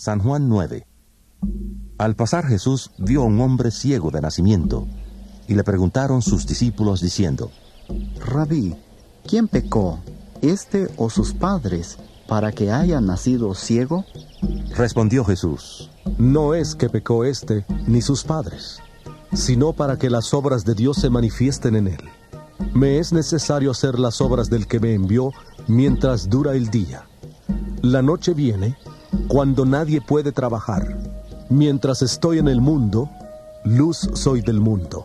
San Juan 9. Al pasar Jesús vio a un hombre ciego de nacimiento, y le preguntaron sus discípulos diciendo: Rabí, ¿quién pecó, este o sus padres, para que haya nacido ciego? Respondió Jesús: No es que pecó este ni sus padres, sino para que las obras de Dios se manifiesten en él. Me es necesario hacer las obras del que me envió mientras dura el día. La noche viene cuando nadie puede trabajar. Mientras estoy en el mundo, luz soy del mundo.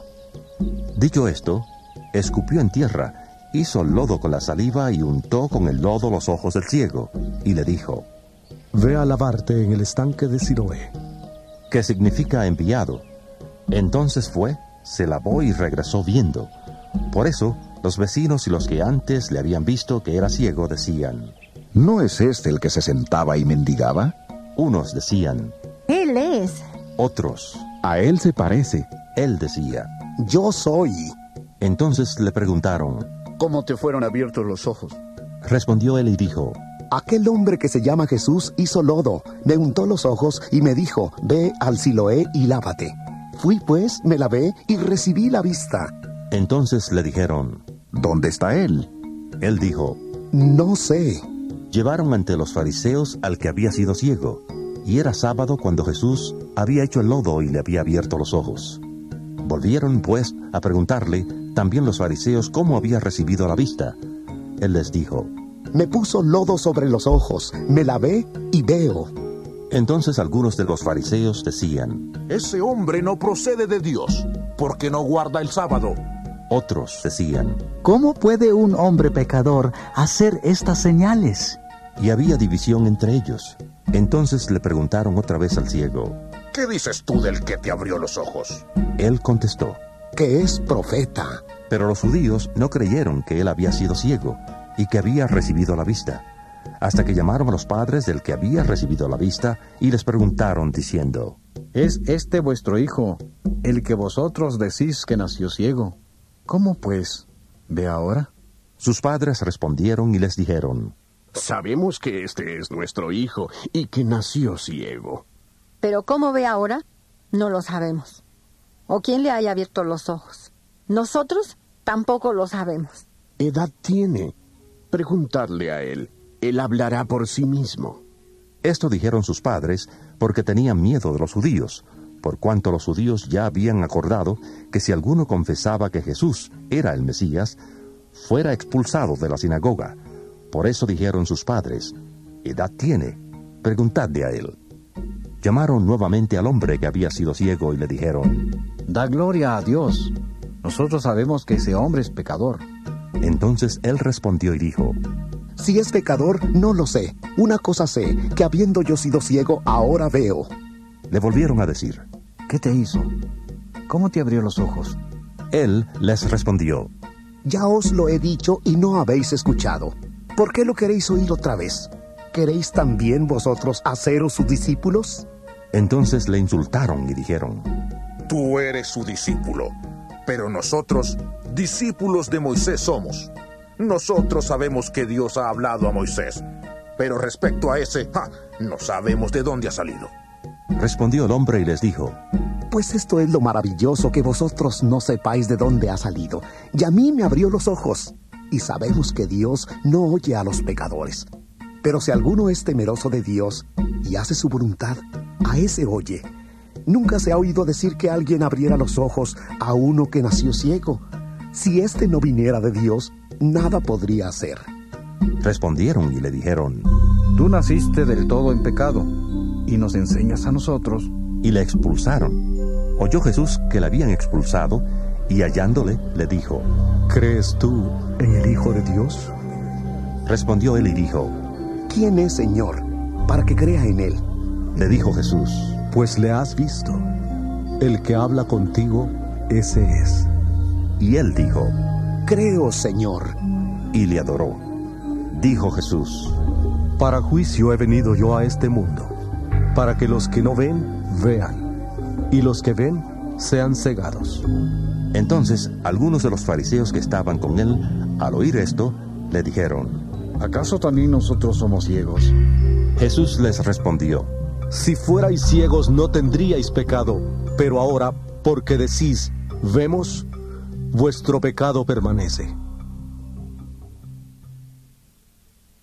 Dicho esto, escupió en tierra, hizo lodo con la saliva y untó con el lodo los ojos del ciego, y le dijo: Ve a lavarte en el estanque de Siloé. que significa enviado. Entonces fue, se lavó y regresó viendo. Por eso, los vecinos y los que antes le habían visto que era ciego decían: ¿No es este el que se sentaba y mendigaba? Unos decían: Él es. Otros: A él se parece. Él decía. Yo soy. Entonces le preguntaron. ¿Cómo te fueron abiertos los ojos? Respondió él y dijo: Aquel hombre que se llama Jesús hizo lodo, me untó los ojos y me dijo: Ve al Siloé y lávate. Fui pues, me lavé y recibí la vista. Entonces le dijeron: ¿Dónde está él? Él dijo: No sé. Llevaron ante los fariseos al que había sido ciego, y era sábado cuando Jesús había hecho el lodo y le había abierto los ojos. Volvieron, pues, a preguntarle también los fariseos cómo había recibido la vista. Él les dijo: Me puso lodo sobre los ojos, me lavé y veo. Entonces algunos de los fariseos decían: Ese hombre no procede de Dios, porque no guarda el sábado. Otros decían: ¿Cómo puede un hombre pecador hacer estas señales? Y había división entre ellos. Entonces le preguntaron otra vez al ciego: ¿Qué dices tú del que te abrió los ojos? Él contestó: Que es profeta. Pero los judíos no creyeron que él había sido ciego y que había recibido la vista, hasta que llamaron a los padres del que había recibido la vista y les preguntaron diciendo: ¿Es este vuestro hijo, el que vosotros decís que nació ciego? ¿Cómo pues ve ahora? Sus padres respondieron y les dijeron: Sabemos que este es nuestro hijo y que nació ciego. Pero cómo ve ahora, no lo sabemos. O quién le haya abierto los ojos. Nosotros tampoco lo sabemos. ¿Edad tiene? Preguntadle a él. Él hablará por sí mismo. Esto dijeron sus padres porque tenían miedo de los judíos, por cuanto los judíos ya habían acordado que si alguno confesaba que Jesús era el Mesías, fuera expulsado de la sinagoga. Por eso dijeron sus padres: ¿Edad tiene? Preguntadle a él. Llamaron nuevamente al hombre que había sido ciego y le dijeron: Da gloria a Dios. Nosotros sabemos que ese hombre es pecador. Entonces él respondió y dijo: Si es pecador, no lo sé. Una cosa sé, que habiendo yo sido ciego, ahora veo. Le volvieron a decir: ¿Qué te hizo? ¿Cómo te abrió los ojos? Él les respondió: Ya os lo he dicho y no habéis escuchado. ¿Por qué lo queréis oír otra vez? ¿Queréis también vosotros haceros sus discípulos? Entonces le insultaron y dijeron: Tú eres su discípulo, pero nosotros, discípulos de Moisés somos. Nosotros sabemos que Dios ha hablado a Moisés, pero respecto a ese, no sabemos de dónde ha salido. Respondió el hombre y les dijo: Pues esto es lo maravilloso, que vosotros no sepáis de dónde ha salido. Y a mí me abrió los ojos. Y sabemos que Dios no oye a los pecadores. Pero si alguno es temeroso de Dios y hace su voluntad, a ese oye. Nunca se ha oído decir que alguien abriera los ojos a uno que nació ciego. Si éste no viniera de Dios, nada podría hacer. Respondieron y le dijeron: Tú naciste del todo en pecado, y nos enseñas a nosotros. Y le expulsaron. Oyó Jesús que le habían expulsado, y hallándole, le dijo: ¿Crees tú en el Hijo de Dios? Respondió él y dijo: ¿Quién es, Señor, para que crea en él? Le dijo Jesús: Pues le has visto. El que habla contigo, ese es. Y él dijo: Creo, Señor. Y le adoró. Dijo Jesús: Para juicio he venido yo a este mundo, para que los que no ven, vean, y los que ven, sean cegados. Entonces algunos de los fariseos que estaban con él, al oír esto, le dijeron: ¿Acaso también nosotros somos ciegos? Jesús les respondió: Si fuerais ciegos no tendríais pecado, pero ahora, porque decís, vemos, vuestro pecado permanece.